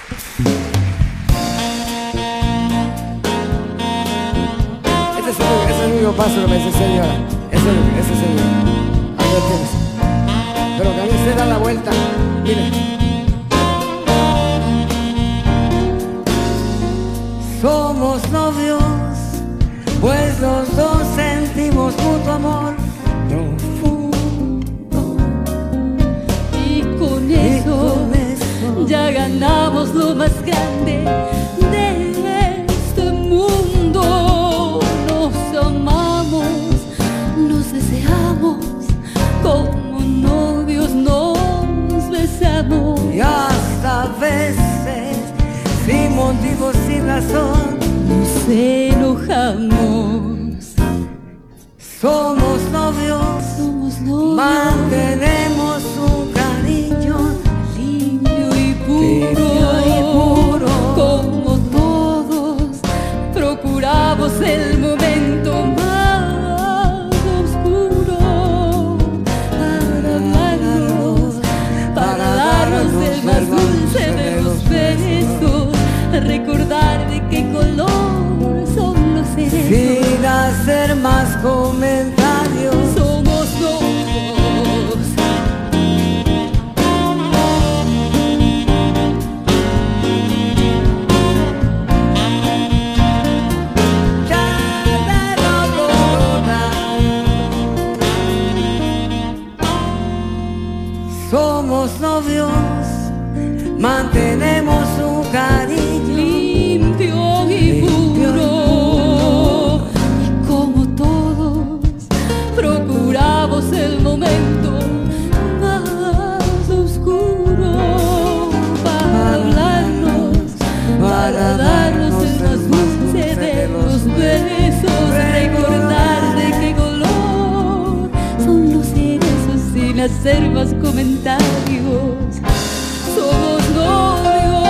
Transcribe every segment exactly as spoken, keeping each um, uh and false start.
Este es el, es el único paso que me dice señora. Ese, ese señor. Ahí lo tienes. Pero que a mí se da la vuelta. Mire. Somos novios, pues los dos sentimos mutuo amor profundo. Y con eso, y con eso ya ganamos lo más grande de este mundo. Nos amamos, nos deseamos, como novios nos besamos. Y hasta veces, sin motivo, sin razón, nos enojamos. Somos novios, somos novios, mantenemos un cariño limpio y puro, limpio y puro. Como todos, procuramos el momento más oscuro para darnos, para darnos el más dulce de los besos, recordar de qué color son los cerezos. Sin hacer más comentarios, somos novios. Somos novios, mantenemos un cariño limpio y puro. Y como todos, procuramos el momento más oscuro para hablarnos, para darnos el más dulce de los besos, recordar de qué color son los cerezos sin hacer más comentarios. Somos novios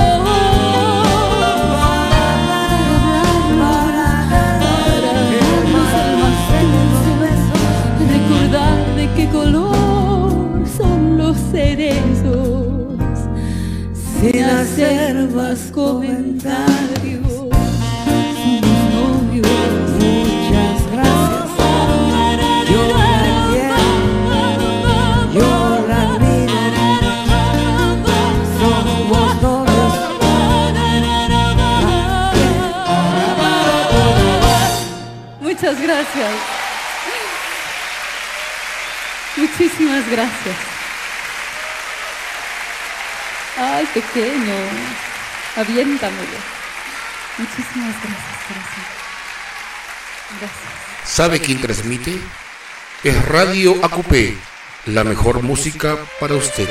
para darnos el más dulce, recordar de qué color son los cerezos sin hacer más comentarios. Somos novios. Muchas gracias. Yo la quiero, yo la admiro. Somos novios. Muchas gracias. Muchísimas gracias. Ay, pequeño. Aviéntamelo. Muchísimas gracias, corazón. Gracias. ¿Sabe quién transmite? Es Radio A Q P, la mejor música para usted.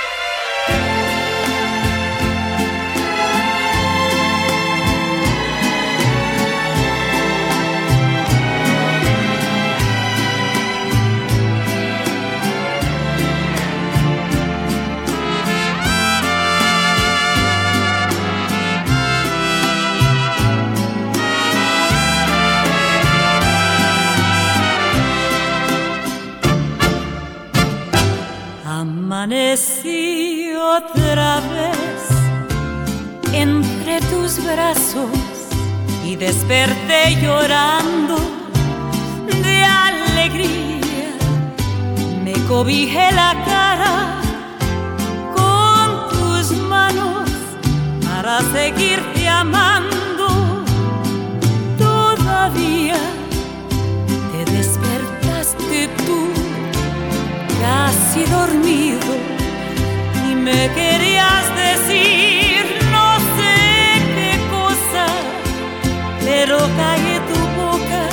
Amanecí otra vez entre tus brazos y desperté llorando de alegría. Me cobijé la cara con tus manos para seguirte amando. Todavía te despertaste tú casi dormido y me querías decir no sé qué cosa, pero callé tu boca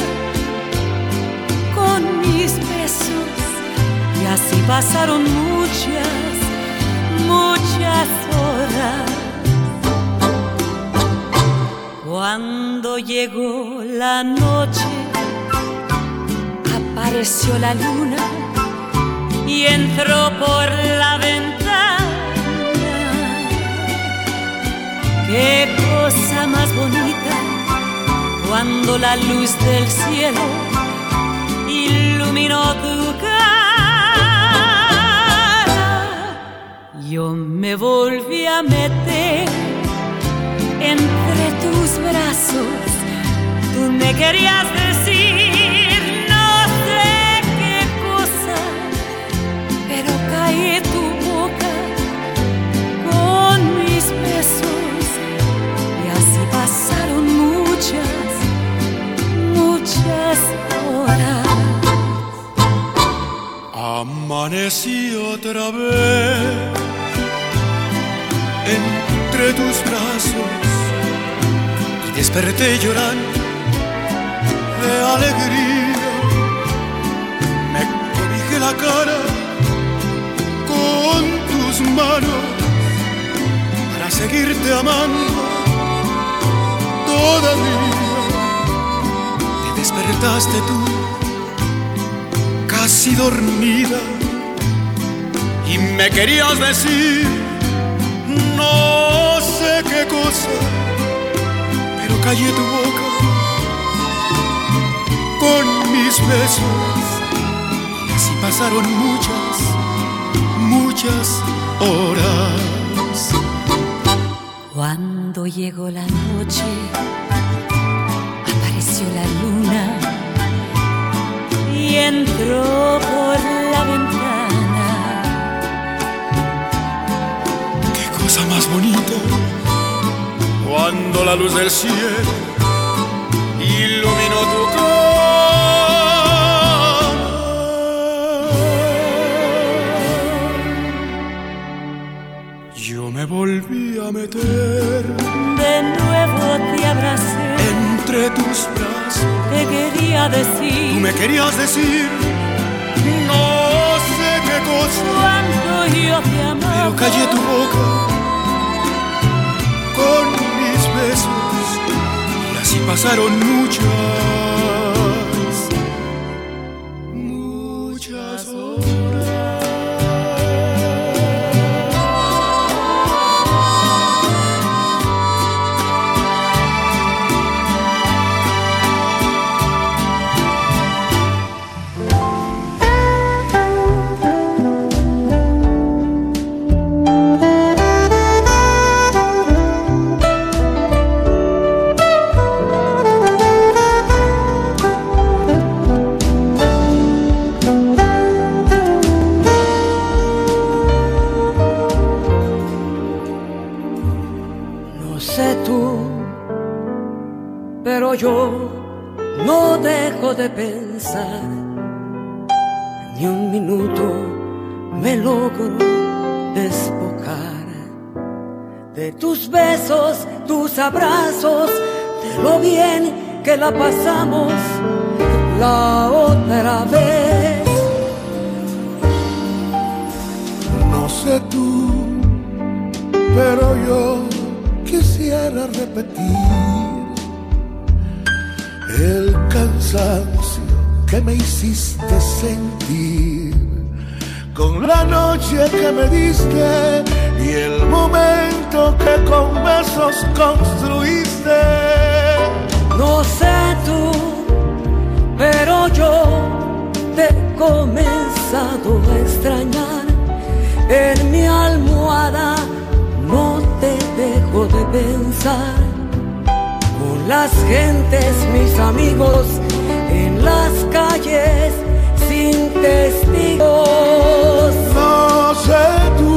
con mis besos y así pasaron muchas, muchas horas. Cuando llegó la noche, apareció la luna y entró por la ventana. Qué cosa más bonita cuando la luz del cielo iluminó tu cara. Yo me volví a meter entre tus brazos. Tú me querías decir no sé qué cosa, pero callé tu boca con mis besos. Y así pasaron muchas, muchas horas. Amanecí otra vez entre tus brazos y desperté llorando de alegría. Me cobijé la cara con tus manos para seguirte amando todavía. Te despertaste tú casi dormida y me querías decir no sé qué cosa, pero callé tu boca con mis besos. Y así pasaron muchas, muchas horas. Cuando llegó la noche, apareció la luna y entró por la ventana. Qué cosa más bonita, cuando la luz del cielo iluminó tu cama. Yo me volví a meter, de nuevo te abracé, entre tus brazos. te quería decir, Tú me querías decir no sé qué cosa, cuánto yo te amaba, pero callé tu boca con mis besos. Y así pasaron muchas, muchas horas. Yo no dejo de pensar, ni un minuto me logro despojar de tus besos, tus abrazos, de lo bien que la pasamos la otra vez. No sé tú, pero yo quisiera repetir el cansancio que me hiciste sentir con la noche que me diste y el momento que con besos construiste. No sé tú, pero yo te he comenzado a extrañar. En mi almohada no te dejo de pensar. Con las gentes, mis amigos, en las calles, sin testigos. No sé tú,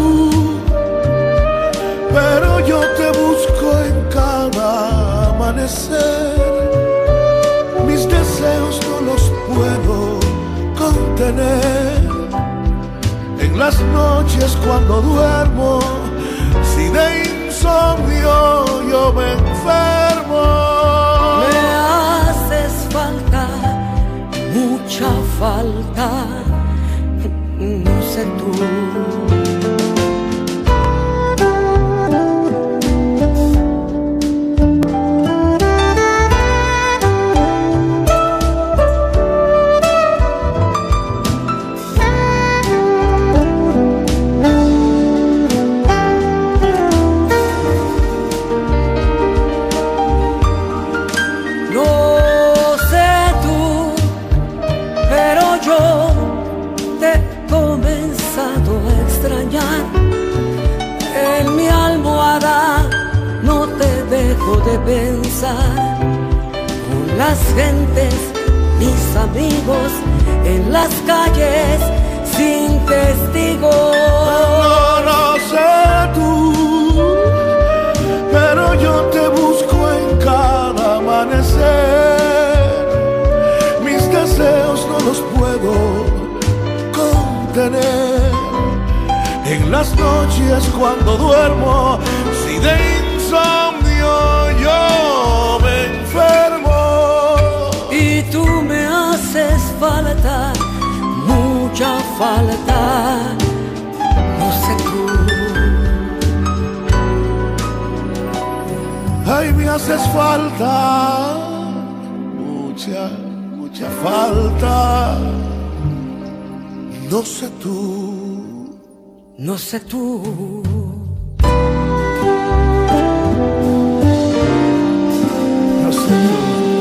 pero yo te busco en cada amanecer. Mis deseos no los puedo contener. En las noches cuando duermo, si de insomnio yo me enfermo. Me haces falta, mucha falta, no sé tú. Yo conversar con las gentes, mis amigos, en las calles sin testigos. No, no sé tú, pero yo te busco en cada amanecer. Mis deseos no los puedo contener. En las noches cuando duermo, si de insomnio yo me enfermo. Y tú me haces falta, mucha falta, no sé tú. Ay, me haces falta, mucha, mucha falta, no sé tú, no sé tú. No sé tú.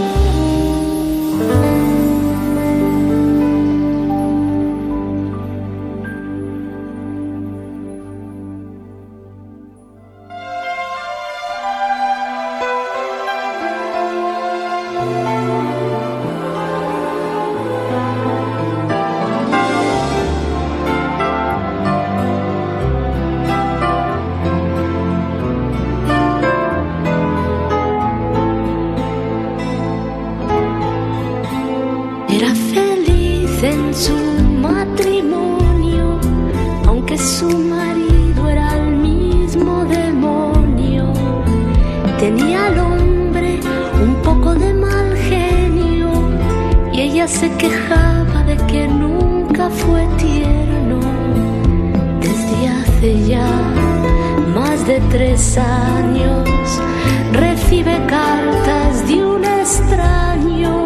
Era feliz en su matrimonio, aunque su marido era el mismo demonio. Tenía al hombre un poco de mal genio y ella se quejaba de que nunca fue tierno. Desde hace ya más de tres años recibe cartas de un extraño,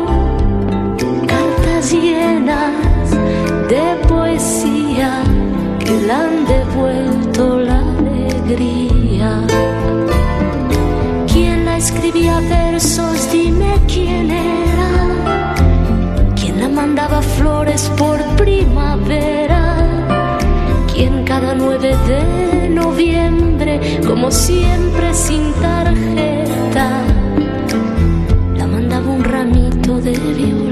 llenas de poesía que le han devuelto la alegría. ¿Quién la escribía versos? Dime quién era. ¿Quién la mandaba flores por primavera? ¿Quién cada nueve de noviembre, como siempre sin tarjeta, la mandaba un ramito de violetas?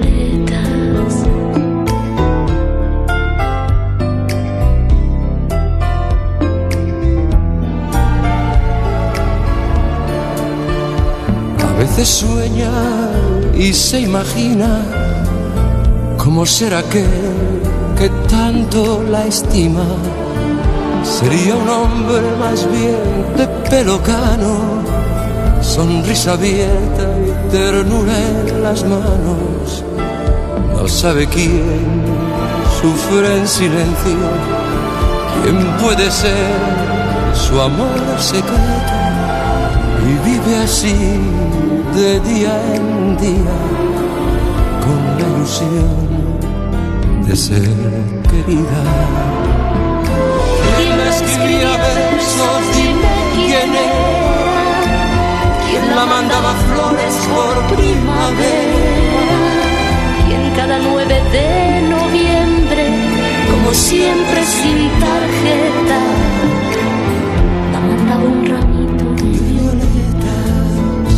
A veces sueña y se imagina cómo será aquel que tanto la estima. Sería un hombre más bien de pelo cano, sonrisa abierta y ternura en las manos. No sabe quién sufre en silencio, quién puede ser su amor secreto, y vive así de día en día con la ilusión de ser querida. ¿Quién la escribía versos? Dime quién era. ¿Quién la mandaba flores por primavera? ¿Quién cada nueve de noviembre, como siempre sin tarjeta, la mandaba un ramito de violetas?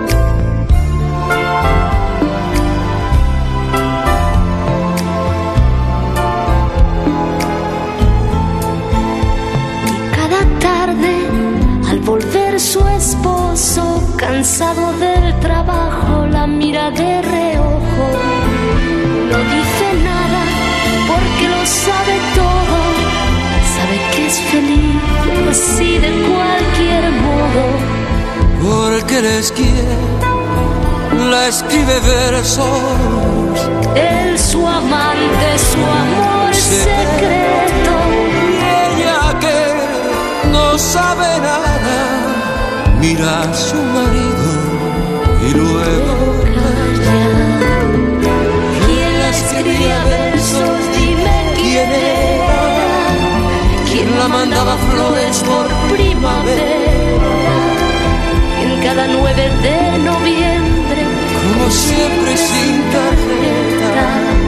Y cada tarde, al volver su esposo, cansado del trabajo, la mira de reojo. No dice nada porque lo sabe todo. Sabe que es feliz así de cualquier modo. Porque les quiere, la escribe versos. Él su amante, su amor secreto. Y ella que no sabe nada, mira a su marido y luego calla. ¿Quién la escribía versos? Dime quién era. ¿Quién la mandaba flores por primavera? ¿Quién cada nueve de noviembre, como siempre sin tarjeta,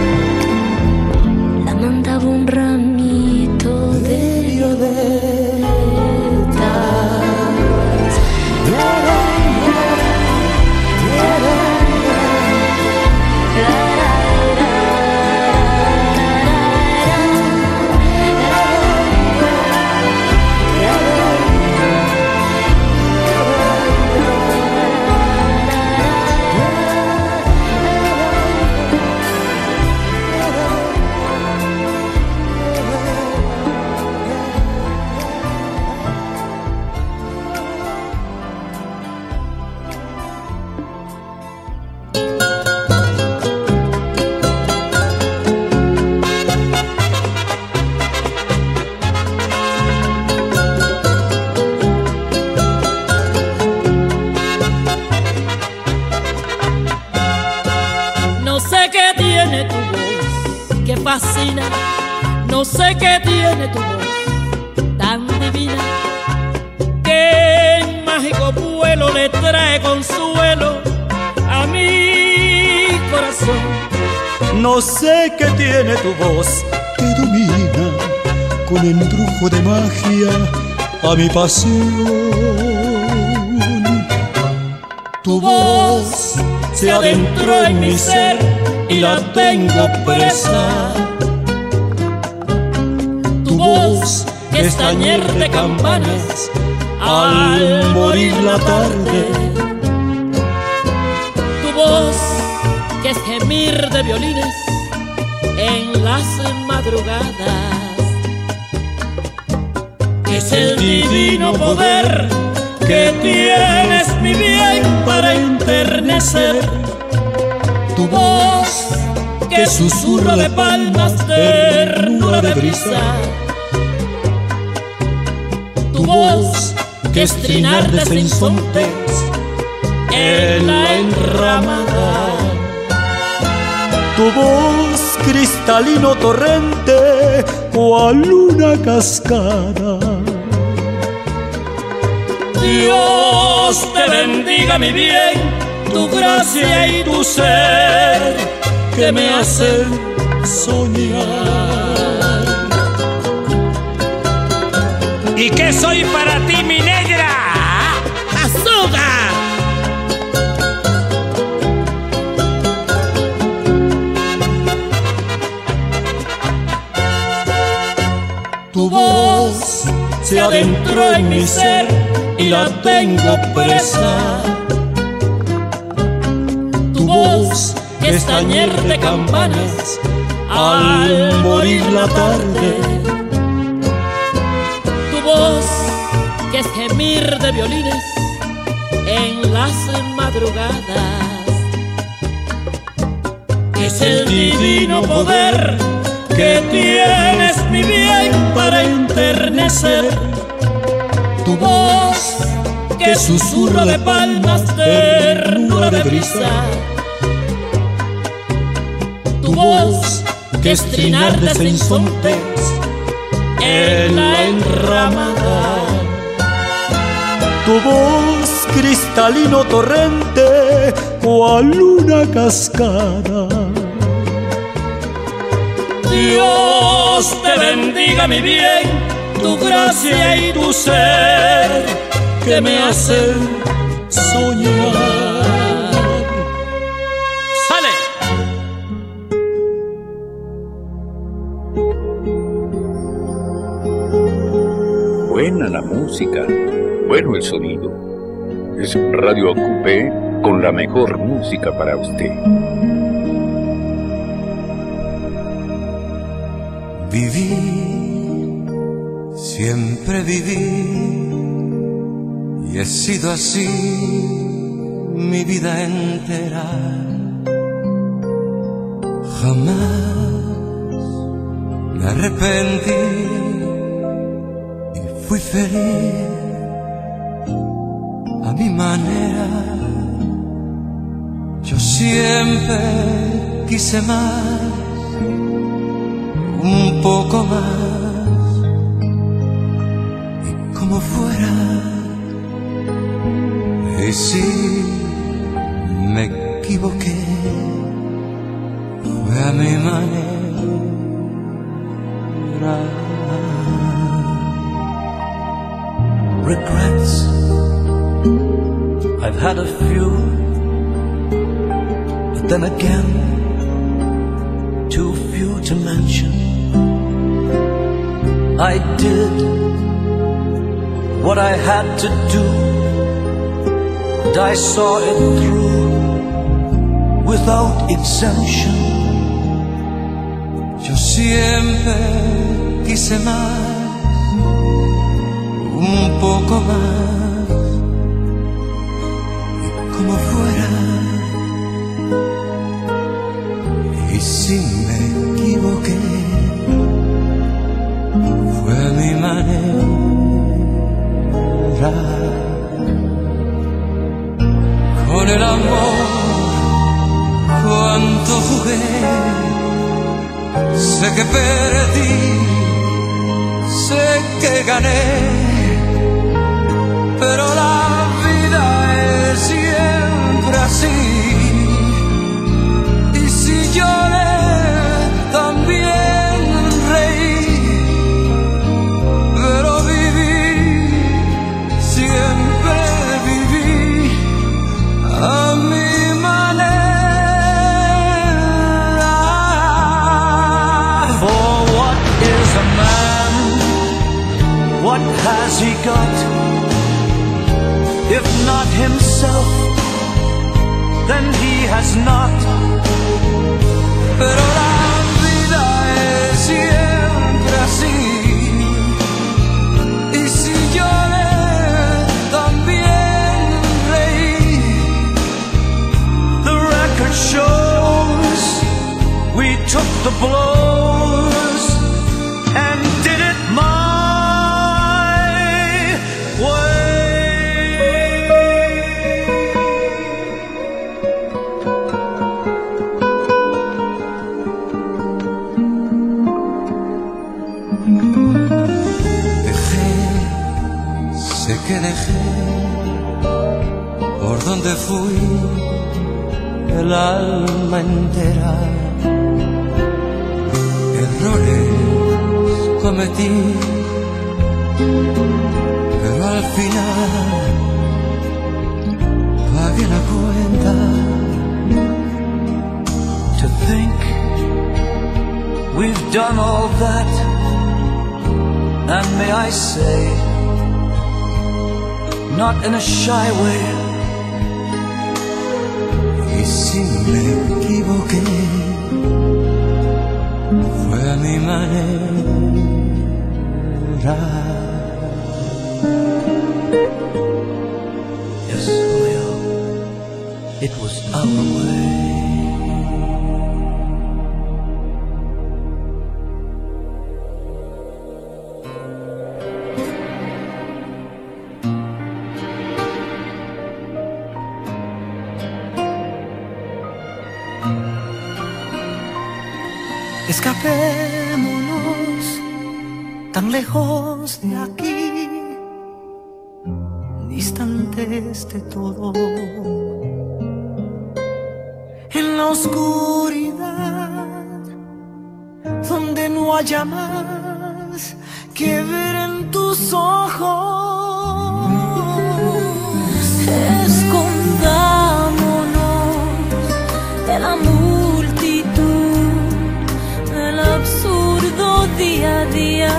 la mandaba un ramito de violetas? fascina. No sé qué tiene tu voz tan divina, que en mágico vuelo le trae consuelo a mi corazón. No sé qué tiene tu voz que domina con embrujo de magia a mi pasión. Tu voz se adentró en mi ser y la tengo presa. Tu voz que es tañer de campanas al morir la tarde. Tu voz que es gemir de violines en las madrugadas. Es el divino poder que tienes, mi bien, para enternecer. Tu voz que susurra de palmas, ternura de brisa. Tu voz que es trinar de sinsontes en la enramada. Tu voz cristalino torrente cual una cascada. Dios te bendiga, mi bien, tu gracia y tu ser que me hacen soñar. ¿Y qué soy para ti, mi negra? ¡Azúcar! Tu voz se adentró en mi ser y la tengo presa. Tu voz que es tañer de campanas al morir la tarde. Tu voz que es gemir de violines en las madrugadas. Es el divino poder que tienes, mi bien, para enternecer. Tu voz que susurra de palmas, ternura de brisa. Tu voz que es trinar de sinsontes en la enramada. Tu voz cristalino torrente cual una cascada. Dios te bendiga, mi bien, tu gracia y tu ser que me hacen soñar. ¡Sale! Buena la música, bueno el sonido. Es Radio Ocupé con la mejor música para usted. Viví, siempre viví, y he sido así mi vida entera. Jamás me arrepentí y fui feliz a mi manera. Yo siempre quise más, un poco más, y como fuera. Y si me equivoqué, fue a mi manera. Regrets, I've had a few, but then again, too few to mention. I did what I had to do, and I saw it through without exemption. Yo siempre quise más, un poco más, y como fuera. Y si me equivoqué, fue a mi manera. Con el amor cuánto jugué, sé que perdí, sé que gané, pero la vida es siempre así. Y si lloré, también reí, pero viví, siempre viví a mi manera. For what is a man? What has he got? If not himself, then he has not. Pero la vida es siempre así. Y si lloré, también reí. The record shows we took the blows and did it my way. Que dejé por donde fui el alma entera. Errores cometí, pero al final pagué la cuenta. To think we've done all that, and may I say, not in a shy way, y si me equivoqué, fue a mi manera. Yes, well, it was our way. Escapémonos tan lejos de aquí, distantes de todo, en la oscuridad, donde no haya más que ver en tus ojos. Escondámonos de la absurdo día a día,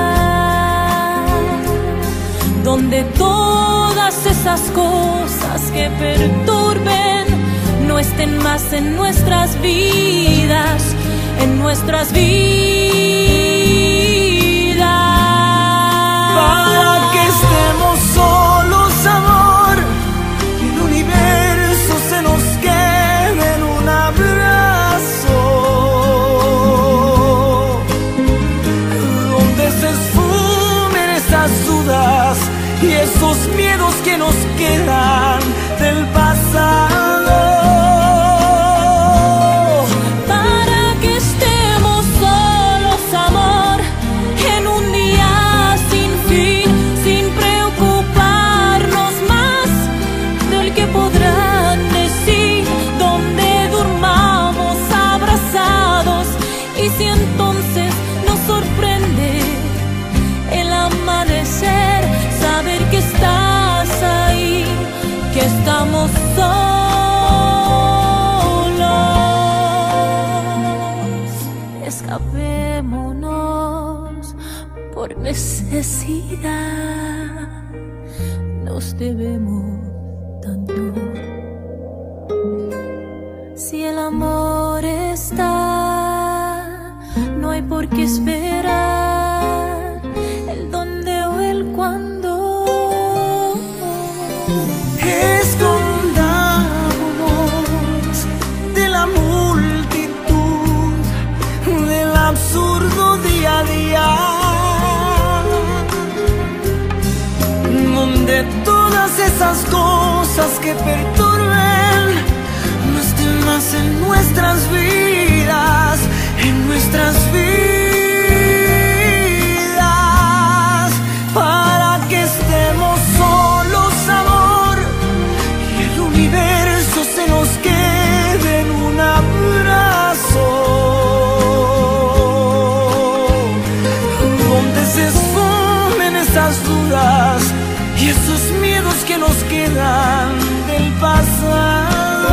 donde todas esas cosas que perturben no estén más en nuestras vidas, en nuestras vidas. Para que estemos solos, amor, y el universo se nos quede en un abrazo, dudas y esos miedos que nos quedan del pasado. Para que estemos solos, amor, en un día sin fin, sin preocuparnos más del que podrán decir, donde durmamos abrazados. Y si entonces nos sorprende el amanecer, saber que estás ahí, que estamos solos. Escapémonos por necesidad, nos debemos tanto. Si el amor está, no hay por qué esperar el dónde o el cuándo. Escondámonos de la multitud, del absurdo día a día, donde todas esas cosas que perturben no estén más en nuestras vidas, en nuestras vidas, para que estemos solos, amor, y el universo se nos quede en un abrazo, donde se esfumen esas dudas y esos miedos que nos quedan del pasado.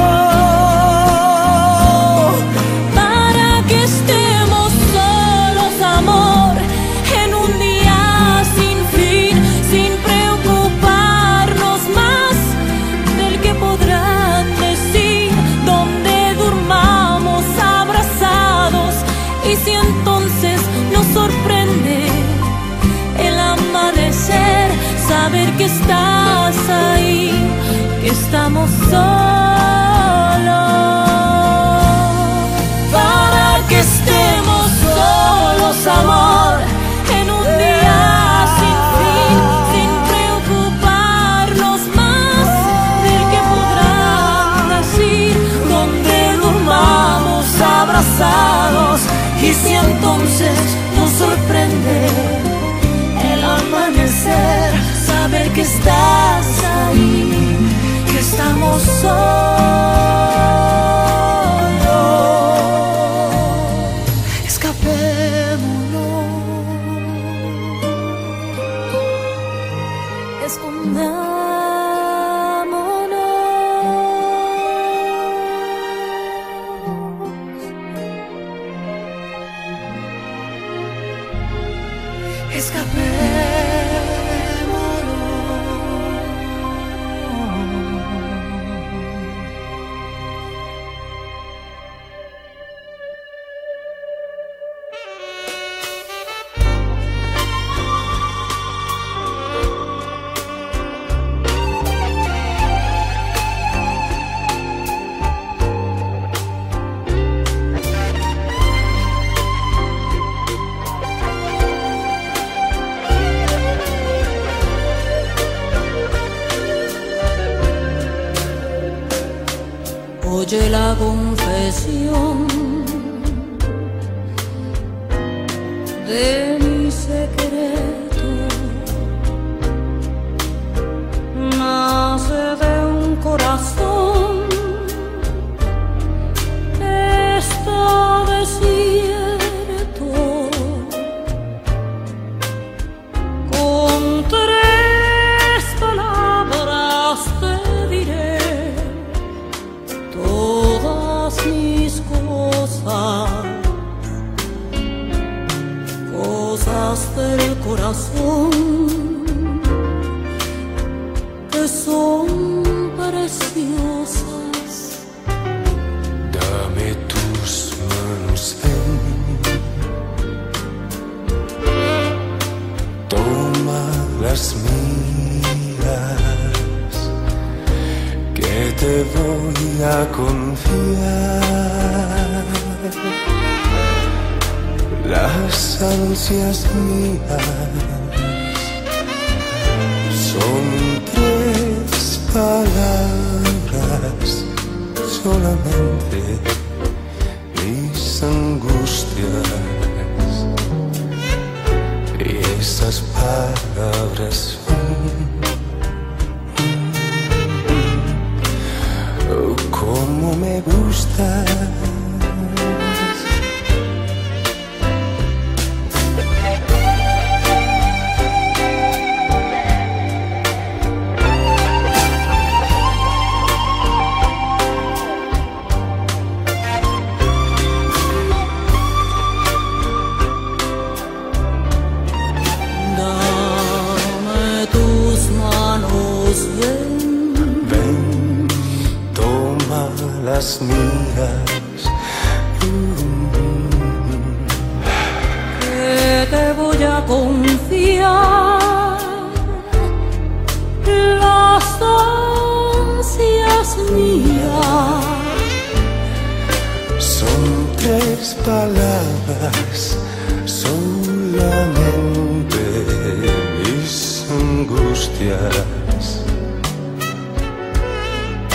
Si entonces nos sorprende el amanecer, saber que estás ahí, que estamos solos, para que estemos solos, amor, en un día sin fin, sin preocuparnos más del que podrán decir, donde durmamos abrazados. Y si entonces nos sorprende el amanecer, saber que estás ahí, que estamos solos, escapémonos, escondámonos. Oye la confesión de mi secreto, nace de un corazón que está desierto, con tres palabras te diré todas mis cosas, cosas del corazón que son preciosas. Dame tus manos, ven, toma las mías, que te voy a confiar las ansias mías. Son tres palabras solamente, mis angustias, y esas palabras son como me gustas. Dame tus manos, ven, ven, toma las mías, que te voy a confiar las ansias mías. Son tres palabras solamente, mis angustias,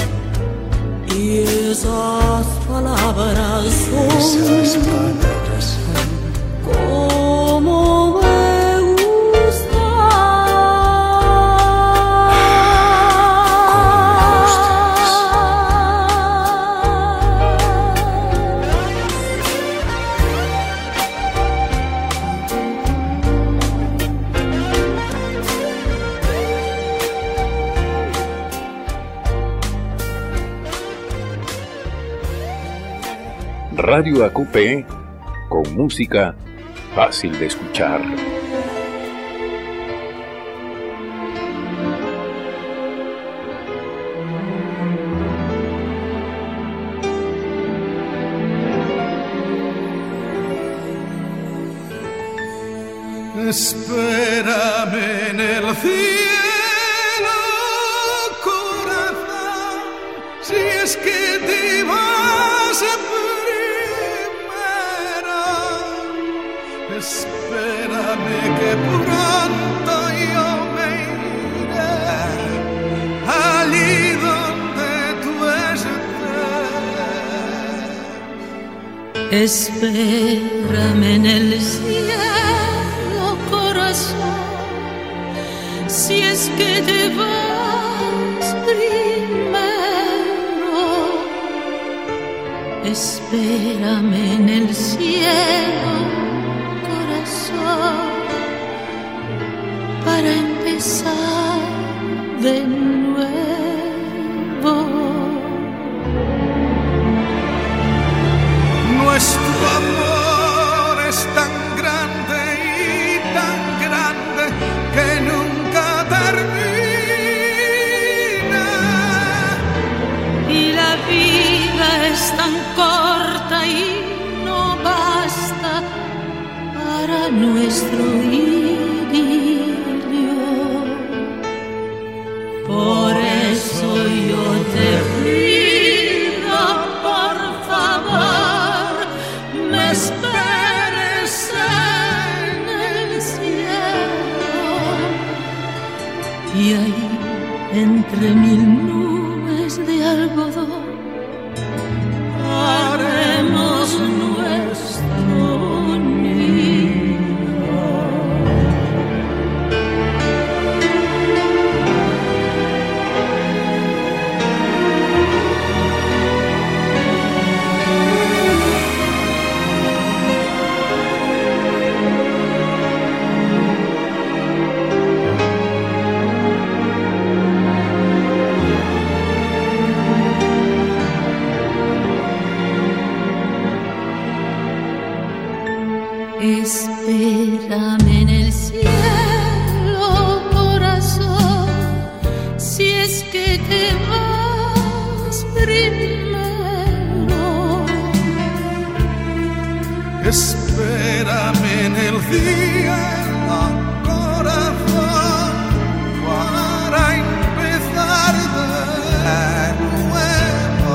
y esas palabras son, esas palabras Radio A Q P, con música fácil de escuchar. Espérame en el cielo, corazón, si es que te vas primero. Espérame que pronto yo me iré allí donde tú estés. Espérame en el cielo, corazón, si es que te vas primero. Espérame en el cielo, corazón, para empezar de nuevo. Nuestro amor es tan grande y tan grande que nunca termina. Y la vida es tan corta y no basta para nuestro idilio. Por eso yo te pido, por favor, me esperes en el cielo. Y ahí, entre mil nubes de algodón, haremos nuestro nido. Espérame en el cielo, corazón, si es que te vas primero. Espérame en el cielo, corazón, para empezar de nuevo.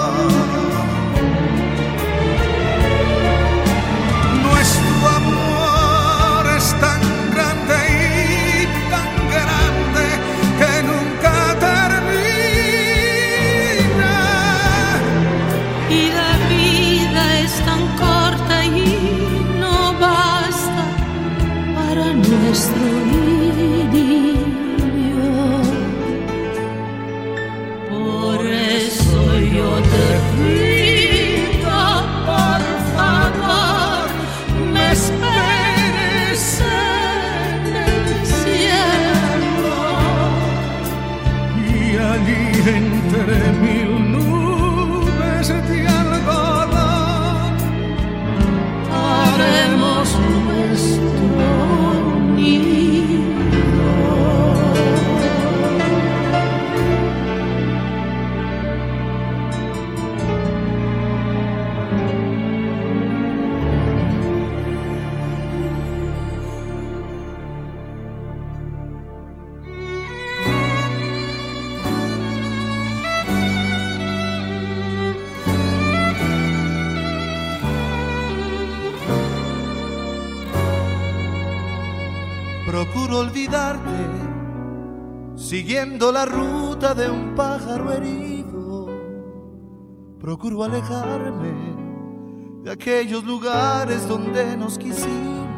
Nuestro amor es tan grande y tan grande que nunca termina. Y la vida es tan corta y no basta para nuestro idilio. Por eso yo te pido, por favor, me esperes en el cielo. Y allí entre mil nubes de algodón haremos nuestro nido. Procuro olvidarte, siguiendo la ruta de un pájaro herido. Procuro alejarme de aquellos lugares donde nos quisimos.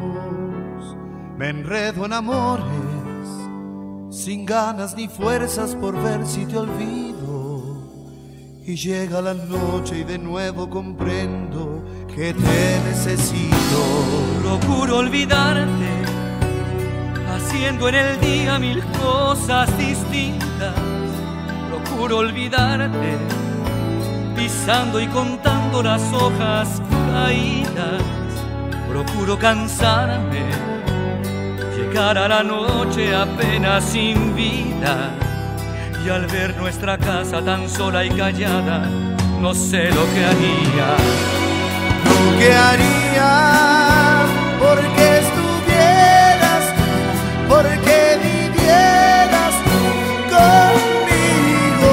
Me enredo en amores, sin ganas ni fuerzas por ver si te olvido. Y llega la noche y de nuevo comprendo que te necesito. Procuro olvidarte, haciendo en el día mil cosas distintas. Procuro olvidarte, pisando y contando las hojas caídas. Procuro cansarme, llegar a la noche apenas sin vida. Y al ver nuestra casa tan sola y callada, no sé lo que haría. Lo que haría porque estuvieras, porque vivieras conmigo.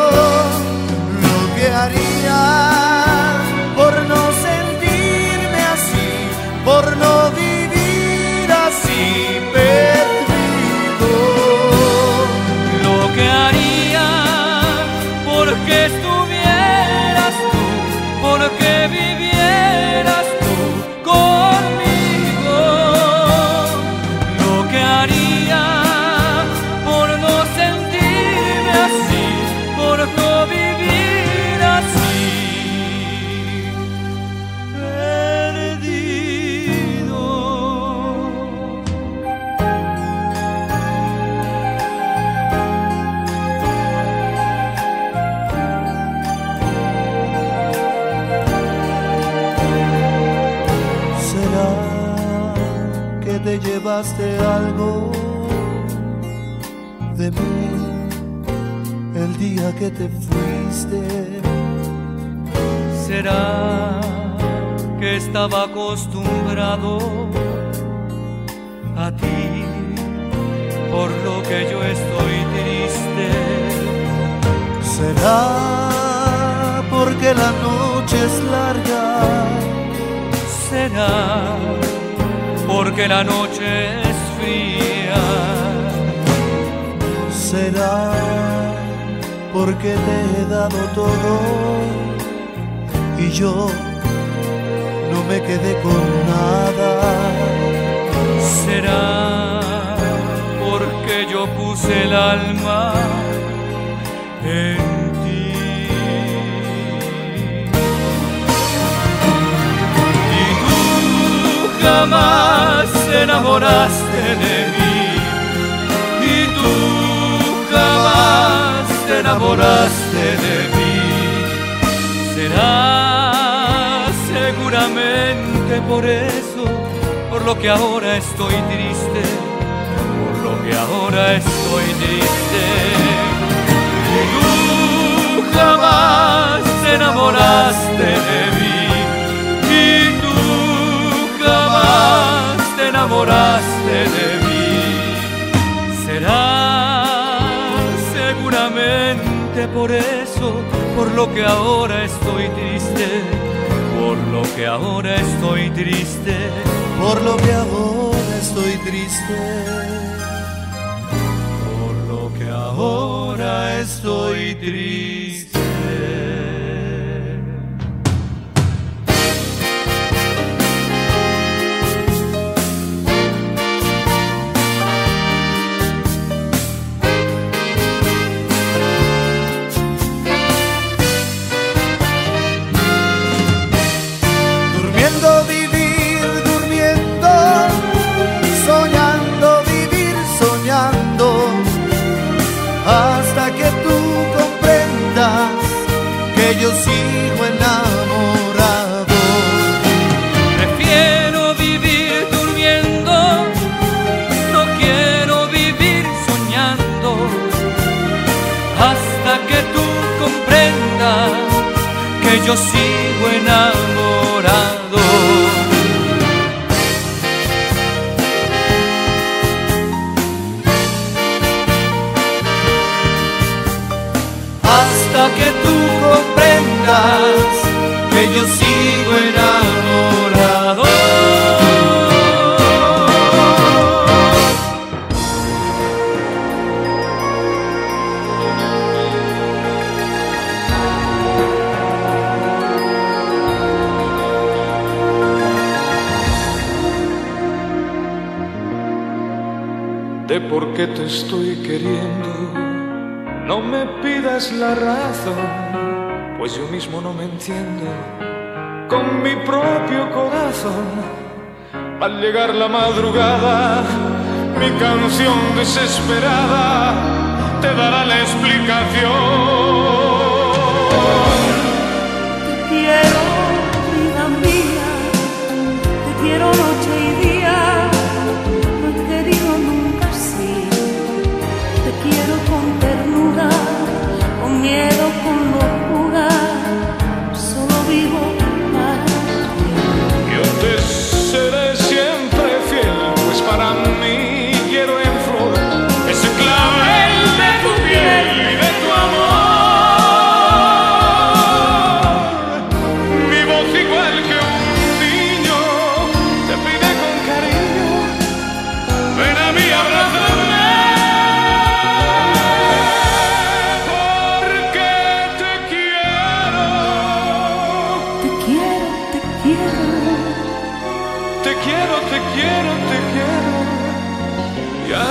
Lo que haría por no sentirme así, por no vivir así perdido. Lo que haría porque estuvieras tú, porque vivieras tú conmigo. Lo que haría por no sentirme así, por no vivir así perdido. ¿Será que te llevaste algo de mí el día que te fuiste? ¿Será que estaba acostumbrado a ti, por lo que yo estoy triste? ¿Será porque la noche es larga? ¿Será porque la noche es fría? ¿Será porque te he dado todo y yo no me quedé con nada? ¿Será porque yo puse el alma en ti? Y tú jamás te enamoraste de mí, y tú jamás te enamoraste de mí. Será seguramente por eso, por lo que ahora estoy triste, por lo que ahora estoy triste. Y tú jamás te enamoraste de mí, y tú jamás te enamoraste de mí. Será seguramente por eso, por lo que ahora estoy triste, por lo que ahora estoy triste, por lo que ahora estoy triste, por lo que ahora estoy triste. Durmiendo vivir, durmiendo, soñando vivir, soñando, hasta que tú comprendas que yo sigo enamorado. Prefiero vivir durmiendo, no quiero vivir soñando, hasta que tú comprendas que yo sigo enamorado. Hasta que tú comprendas que yo sigo enamorado. De por qué te estoy queriendo, no me pidas la razón, pues yo mismo no me entiendo con mi propio corazón. Al llegar la madrugada, mi canción desesperada te dará la explicación.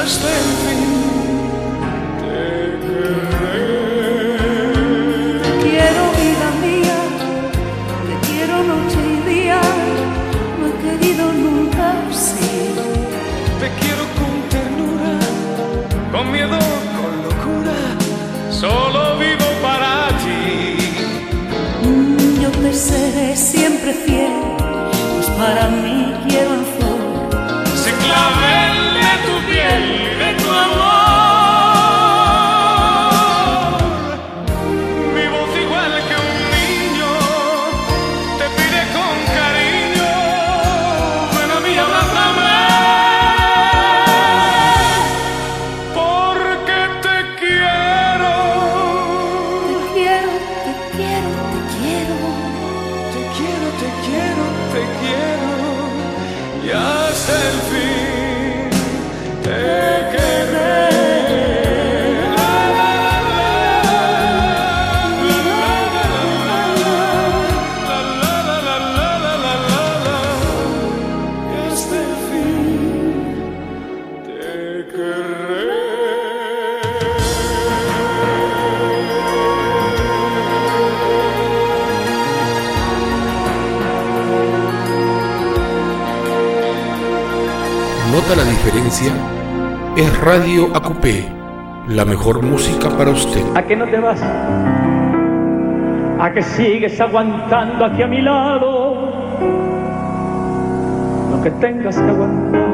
hasta el fin te querré. Te quiero, vida mía, te quiero noche y día, no he querido nunca así. Te quiero con ternura, con miedo, con locura, solo vivo para ti. Mm, yo te seré siempre fiel, pues para mí quiero el fuego, ese clavel de tu piel y de tu amor. Mi voz igual que un niño te pide con cariño, ven a mí, abrázame, porque te quiero. te quiero, te quiero, te quiero. Te quiero, te quiero, te quiero, y hasta el fin te querré. La, la, la, la, la, la, la, la, y hasta el fin te querré. ¿Nota la diferencia? Es Radio A Q P, la mejor música para usted. ¿A qué no te vas? ¿A que sigues aguantando aquí a mi lado lo que tengas que aguantar?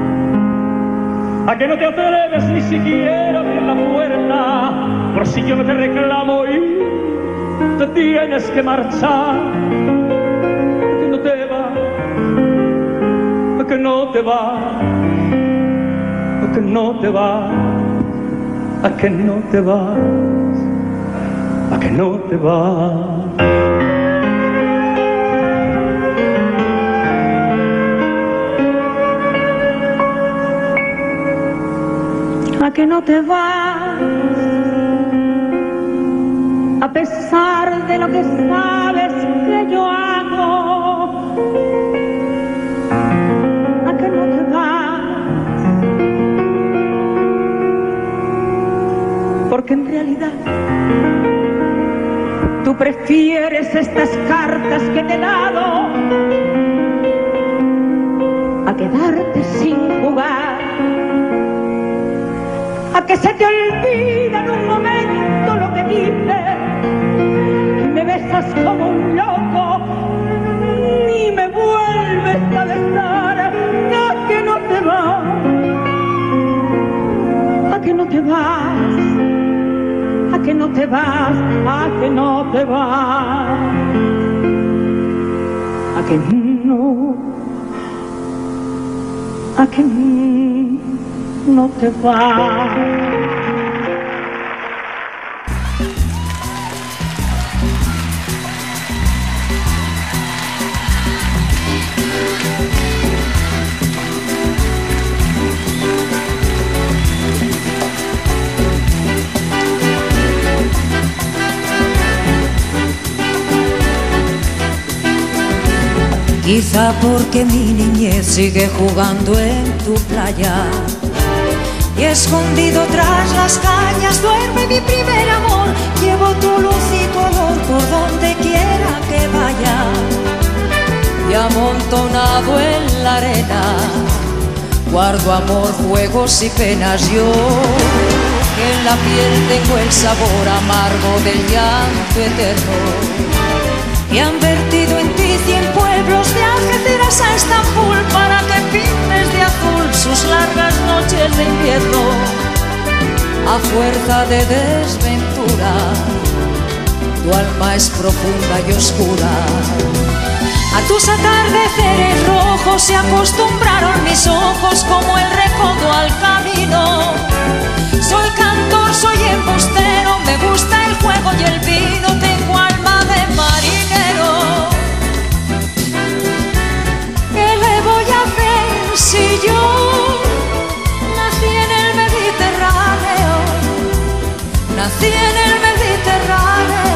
¿A que no te atreves ni siquiera a abrir la puerta por si yo no te reclamo y te tienes que marchar? ¿A que no te vas? ¿A que no te vas? ¿A que no te vas? ¿A que no te vas? ¿A que no te vas? ¿A que no te vas? A pesar de lo que sabes que yo hago. ¿A que no te vas? Porque en realidad tú prefieres estas cartas que te he dado a quedarte sin jugar, a que se te olvida en un momento lo que dices, y me besas como un loco y me vuelves a besar. ¿A que no te vas? ¿A que no te vas? ¿A que no te vas? ¿A que no te vas? ¿A que no? ¿A que no te vas? Quizá porque mi niñez sigue jugando en tu playa y escondido tras las cañas duerme mi primer amor. Llevo tu luz y tu olor por donde quiera que vaya, y amontonado en la arena guardo amor, juegos y penas. Yo que en la piel tengo el sabor amargo del llanto eterno, y han vertido en ti cien pueblos de Algeciras a Estambul para que pintes de azul sus largas noches de invierno. A fuerza de desventura, tu alma es profunda y oscura. A tus atardeceres rojos se acostumbraron mis ojos como el recodo al camino. Soy cantor, soy embustero, me gusta el juego y el vino, tengo alma de marinero. ¿Qué le voy a hacer si yo nací en el Mediterráneo? Nací en el Mediterráneo.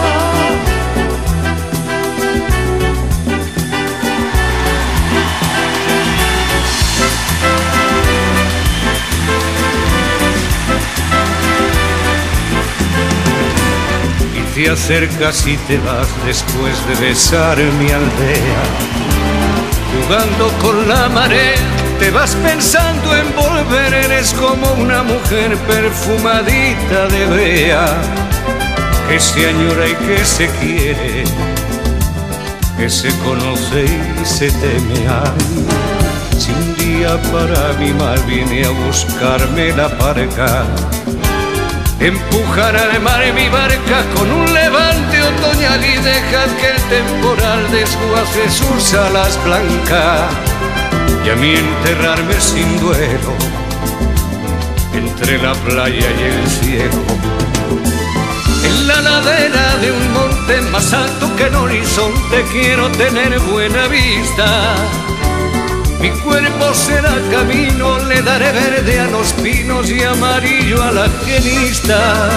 te acercas y te vas después de besar mi aldea. Jugando con la marea, te vas pensando en volver. Eres como una mujer perfumadita de brea, que se añora y que se quiere, que se conoce y se teme. Ay, si un día para mi mal viene a buscarme la parca, empujar al mar mi barca con un levante otoñal y dejar que el temporal desguace sus alas blancas, y a mí enterrarme sin duelo entre la playa y el cielo. En la ladera de un monte más alto que el horizonte quiero tener buena vista. Mi cuerpo será camino, le daré verde a los pinos y amarillo a la genista.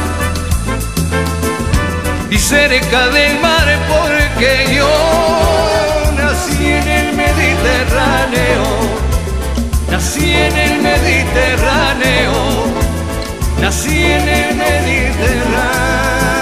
Y cerca del mar porque yo nací en el Mediterráneo, nací en el Mediterráneo, nací en el Mediterráneo.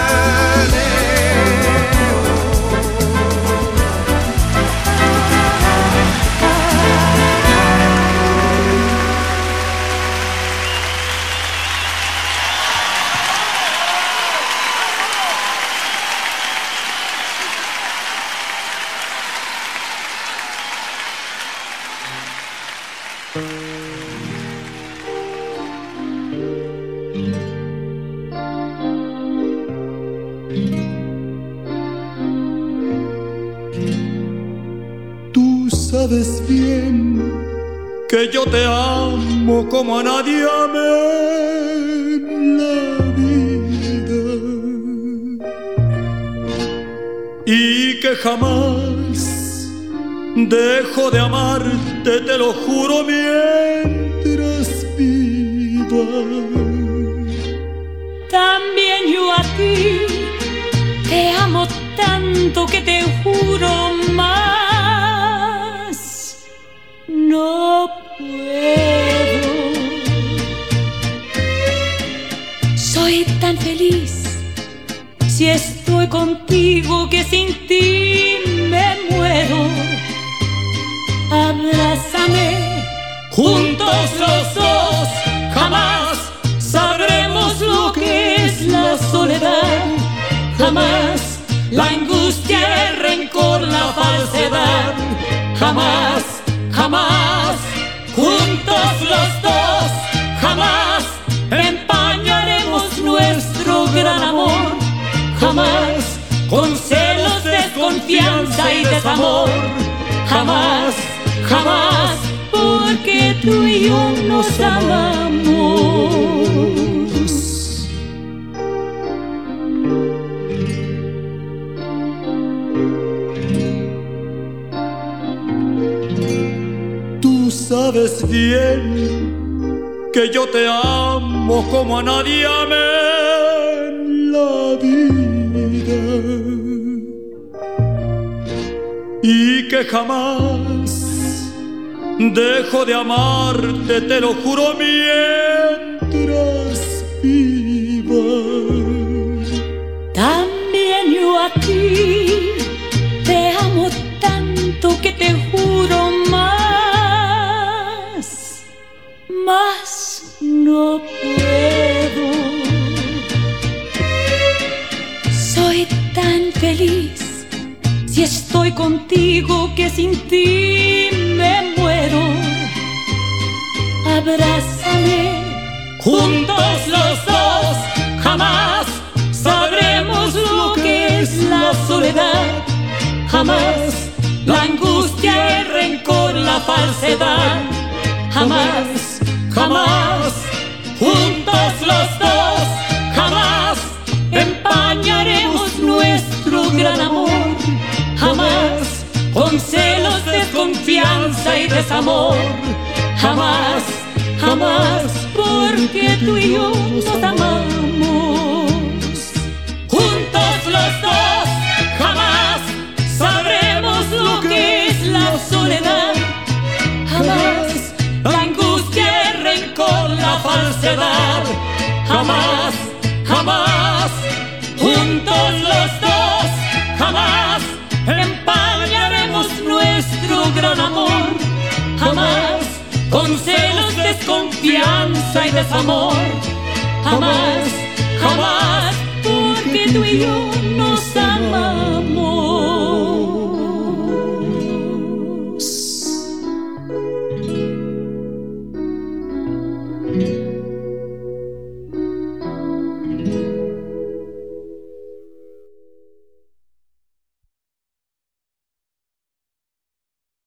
Sabes bien que yo te amo como a nadie amé en la vida, y que jamás dejo de amarte, te lo juro, mientras viva. También yo a ti te amo tanto que te juro más no puedo. Soy tan feliz si estoy contigo que sin ti me muero. Abrázame, juntos los dos, jamás sabremos lo que es la soledad. Jamás la angustia, el rencor, la falsedad. Jamás, jamás, juntos los dos, jamás empañaremos nuestro gran amor. Jamás con celos, desconfianza y desamor. Jamás, jamás, porque tú y yo nos amamos. Sabes bien que yo te amo como a nadie amé en la vida, y que jamás dejo de amarte, te lo juro, mientras viva. También yo a ti te amo tanto que te juro más. Más no puedo. Soy tan feliz si estoy contigo que sin ti me muero. Abrázame, juntos los dos, jamás sabremos lo que es la soledad. Jamás la angustia, el rencor, la falsedad. Jamás, jamás, juntos los dos, jamás empañaremos nuestro gran amor. Jamás con celos, desconfianza y desamor. Jamás, jamás, porque tú y yo nos amamos. Juntos los dos, jamás sabremos lo que es la soledad. Jamás la angustia, el rencor, la falsedad. Jamás, jamás, juntos desconfianza y desamor. Jamás, jamás, porque tú y yo nos amamos.